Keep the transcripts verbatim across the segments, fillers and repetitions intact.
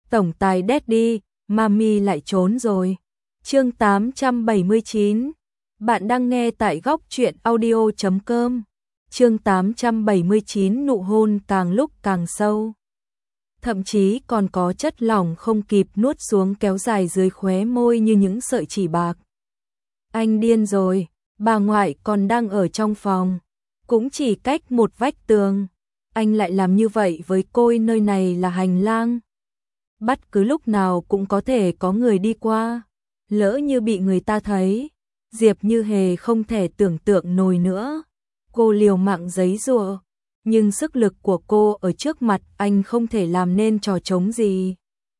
tổng tài Daddy, Mami lại trốn rồi. Chương tám trăm bảy mươi chín. Bạn đang nghe tại góc truyện audio chấm com. Chương tám trăm bảy mươi chín, nụ hôn càng lúc càng sâu. Thậm chí còn có chất lỏng không kịp nuốt xuống kéo dài dưới khóe môi như những sợi chỉ bạc. Anh điên rồi, bà ngoại còn đang ở trong phòng, cũng chỉ cách một vách tường. Anh lại làm như vậy với cô, nơi này là hành lang. Bất cứ lúc nào cũng có thể có người đi qua. Lỡ như bị người ta thấy, Diệp Như Hề không thể tưởng tượng nổi nữa. Cô liều mạng giấy giụa, nhưng sức lực của cô ở trước mặt anh không thể làm nên trò trống gì.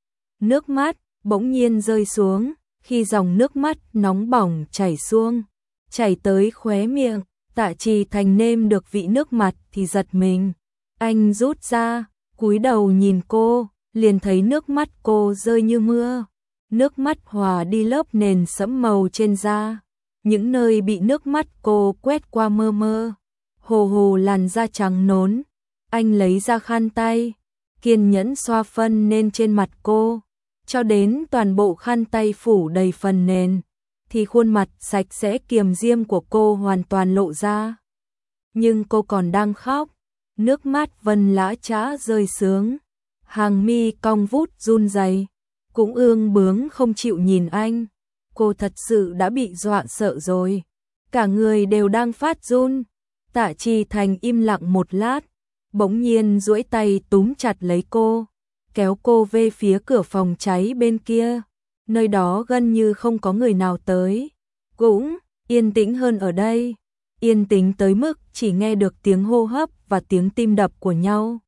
Nước mắt bỗng nhiên rơi xuống, khi dòng nước mắt nóng bỏng chảy xuống, chảy tới khóe miệng. Tạ Trì Thành nêm được vị nước mặt thì giật mình. Anh rút ra, cúi đầu nhìn cô, liền thấy nước mắt cô rơi như mưa. Nước mắt hòa đi lớp nền sẫm màu trên da. Những nơi bị nước mắt cô quét qua mơ mơ hồ hồ làn da trắng nón. Anh lấy ra khăn tay, kiên nhẫn xoa phân nền trên mặt cô, cho đến toàn bộ khăn tay phủ đầy phần nền, thì khuôn mặt sạch sẽ kiềm diêm của cô hoàn toàn lộ ra. Nhưng cô còn đang khóc, nước mắt vân lã chã rơi xuống, hàng mi cong vút run rẩy, cũng ương bướng không chịu nhìn anh. Cô thật sự đã bị dọa sợ rồi, cả người đều đang phát run. Tạ Trì Thành im lặng một lát, bỗng nhiên duỗi tay túm chặt lấy cô, kéo cô về phía cửa phòng cháy bên kia. Nơi đó gần như không có người nào tới, cũng yên tĩnh hơn ở đây, yên tĩnh tới mức chỉ nghe được tiếng hô hấp và tiếng tim đập của nhau.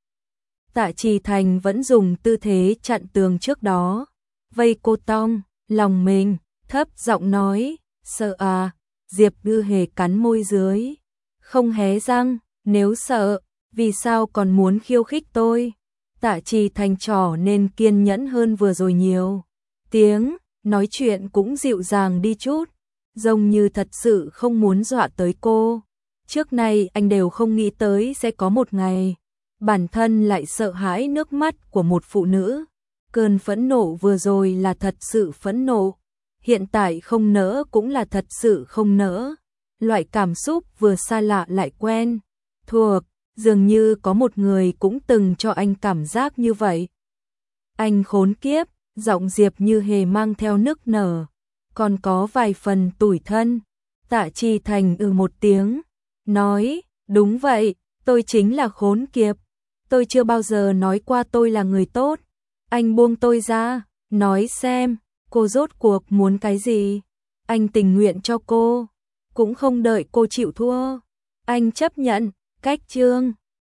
Tạ Trì Thành vẫn dùng tư thế chặn tường trước đó, vây cô tong lòng mình, thấp giọng nói, sợ à? Diệp Như Hề cắn môi dưới, không hé răng. Nếu sợ, vì sao còn muốn khiêu khích tôi? Tạ Trì Thành trỏ nên kiên nhẫn hơn vừa rồi nhiều. Tiếng nói chuyện cũng dịu dàng đi chút, giống như thật sự không muốn dọa tới cô. Trước nay anh đều không nghĩ tới sẽ có một ngày bản thân lại sợ hãi nước mắt của một phụ nữ. Cơn phẫn nộ vừa rồi là thật sự phẫn nộ, hiện tại không nỡ cũng là thật sự không nỡ. Loại cảm xúc vừa xa lạ lại quen thuộc, dường như có một người cũng từng cho anh cảm giác như vậy. Anh khốn kiếp, giọng Diệp Như Hề mang theo nức nở, còn có vài phần tủi thân. Tạ Trì Thành ừ một tiếng, nói, đúng vậy, tôi chính là khốn kiếp. Tôi chưa bao giờ nói qua tôi là người tốt. Anh buông tôi ra, nói xem, cô rốt cuộc muốn cái gì? Anh tình nguyện cho cô, cũng không đợi cô chịu thua. Anh chấp nhận, cách chương